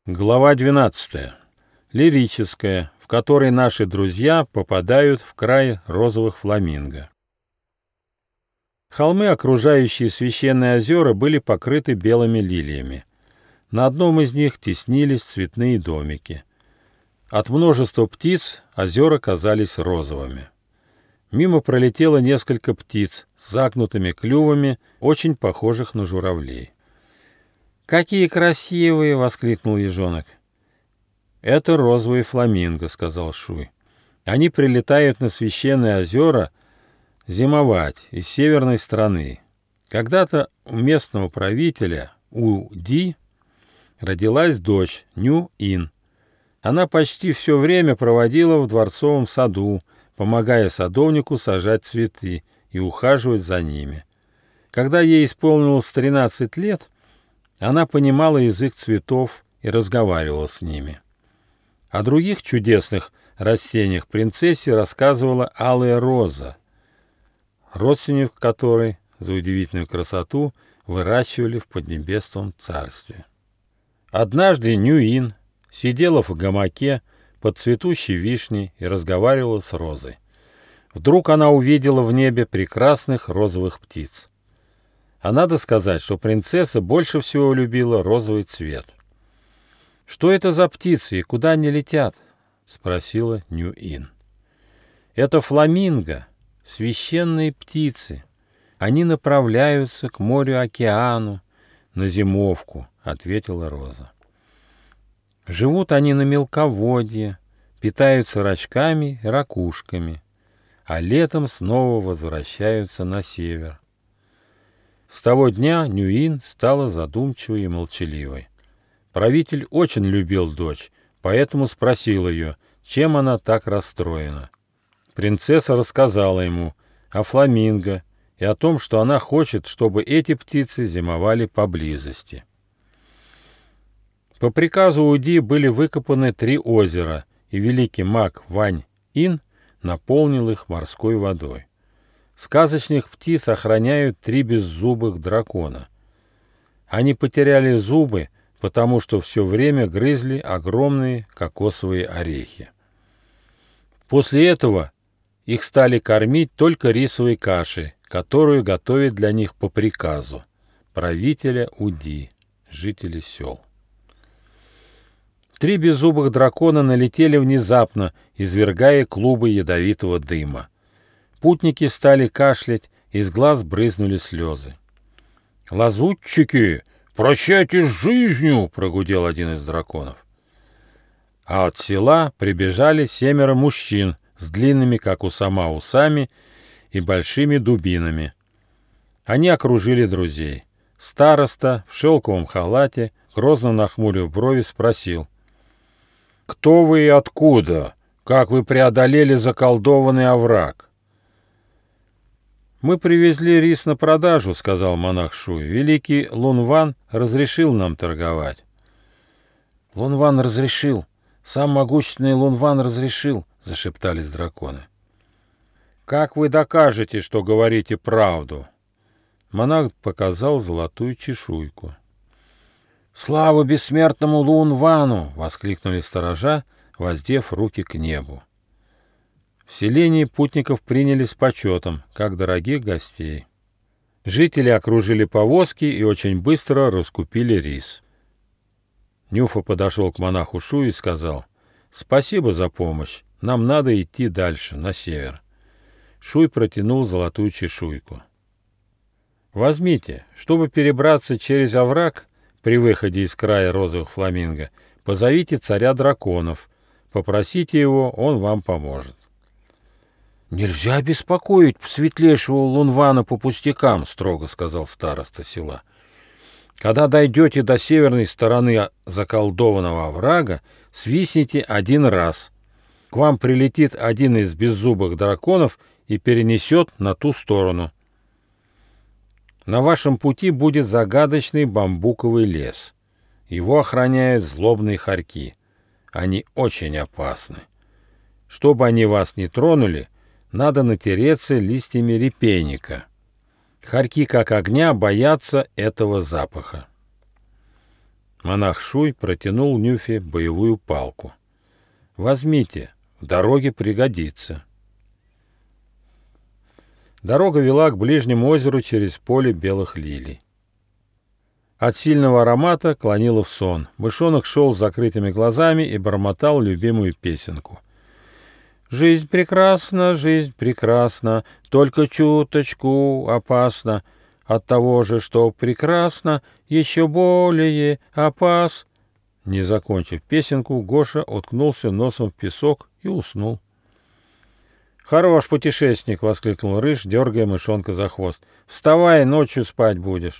Глава 12. Лирическая, в которой наши друзья попадают в край розовых фламинго. Холмы, окружающие священные озера, были покрыты белыми лилиями. На одном из них теснились цветные домики. От множества птиц озера казались розовыми. Мимо пролетело несколько птиц с загнутыми клювами, очень похожих на журавлей. «Какие красивые!» — воскликнул ежонок. «Это розовые фламинго», — сказал Шуй. «Они прилетают на священные озера зимовать из северной страны. Когда-то у местного правителя, У-Ди, родилась дочь Ню-Ин. Она почти все время проводила в дворцовом саду, помогая садовнику сажать цветы и ухаживать за ними. Когда ей исполнилось 13 лет, она понимала язык цветов и разговаривала с ними. О других чудесных растениях принцессе рассказывала алая роза, родственник которой за удивительную красоту выращивали в Поднебесном царстве. Однажды Нюин сидела в гамаке под цветущей вишней и разговаривала с розой. Вдруг она увидела в небе прекрасных розовых птиц. А надо сказать, что принцесса больше всего любила розовый цвет. «Что это за птицы и куда они летят?» — спросила Нюин. «Это фламинго, священные птицы. Они направляются к морю-океану на зимовку», — ответила роза. «Живут они на мелководье, питаются рачками и ракушками, а летом снова возвращаются на север». С того дня Нюин стала задумчивой и молчаливой. Правитель очень любил дочь, поэтому спросил ее, чем она так расстроена. Принцесса рассказала ему о фламинго и о том, что она хочет, чтобы эти птицы зимовали поблизости. По приказу Уди были выкопаны 3 озера, и великий маг Вань-Ин наполнил их морской водой. Сказочных птиц охраняют 3 беззубых дракона. Они потеряли зубы, потому что все время грызли огромные кокосовые орехи. После этого их стали кормить только рисовой кашей, которую готовят для них по приказу правителя Уди, жителей сел. 3 беззубых дракона налетели внезапно, извергая клубы ядовитого дыма. Путники стали кашлять, из глаз брызнули слезы. «Лазутчики, прощайте с жизнью!» — прогудел один из драконов. А от села прибежали 7 мужчин с длинными, как у сама, усами и большими дубинами. Они окружили друзей. Староста в шелковом халате, грозно нахмурив брови, спросил: «Кто вы и откуда? Как вы преодолели заколдованный овраг?» «Мы привезли рис на продажу», — сказал монах Шуй. «Великий Лунван разрешил нам торговать». «Лунван разрешил! Сам могущественный Лунван разрешил!» — зашептались драконы. «Как вы докажете, что говорите правду?» Монах показал золотую чешуйку. «Слава бессмертному Лунвану!» — воскликнули сторожа, воздев руки к небу. В селении путников приняли с почетом, как дорогих гостей. Жители окружили повозки и очень быстро раскупили рис. Нюфа подошел к монаху Шуй и сказал: «Спасибо за помощь, нам надо идти дальше, на север». Шуй протянул золотую чешуйку. «Возьмите, чтобы перебраться через овраг при выходе из края розовых фламинго, позовите царя драконов, попросите его, он вам поможет». «Нельзя беспокоить светлейшего Лунвана по пустякам», — строго сказал староста села. «Когда дойдете до северной стороны заколдованного оврага, свистните 1 раз. К вам прилетит один из беззубых драконов и перенесет на ту сторону. На вашем пути будет загадочный бамбуковый лес. Его охраняют злобные хорьки. Они очень опасны. Чтобы они вас не тронули, надо натереться листьями репейника. Хорьки, как огня, боятся этого запаха». Монах Шуй протянул Нюфе боевую палку. «Возьмите, в дороге пригодится». Дорога вела к ближнему озеру через поле белых лилий. От сильного аромата клонило в сон. Мышонок шел с закрытыми глазами и бормотал любимую песенку. «Жизнь прекрасна, только чуточку опасна. От того же, что прекрасно, еще более опас». Не закончив песенку, Гоша уткнулся носом в песок и уснул. «Хорош путешественник!» — воскликнул Рыж, дергая мышонка за хвост. «Вставай, ночью спать будешь!»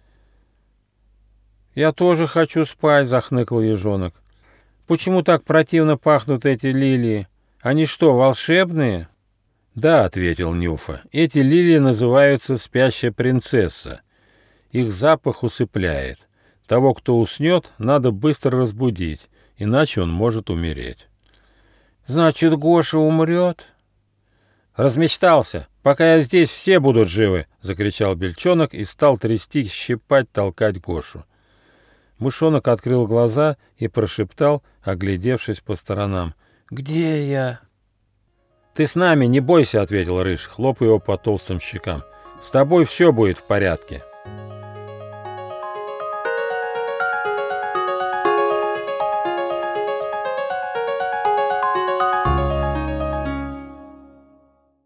«Я тоже хочу спать!» — захныкал ежонок. «Почему так противно пахнут эти лилии? Они что, волшебные?» «Да», — ответил Нюфа, — «эти лилии называются спящая принцесса. Их запах усыпляет. Того, кто уснет, надо быстро разбудить, иначе он может умереть». «Значит, Гоша умрет?» «Размечтался! Пока я здесь, все будут живы!» — закричал Бельчонок и стал трясти, щипать, толкать Гошу. Мышонок открыл глаза и прошептал, оглядевшись по сторонам: «Где я?» «Ты с нами, не бойся!» — ответил Рыж, хлопая его по толстым щекам. «С тобой все будет в порядке!»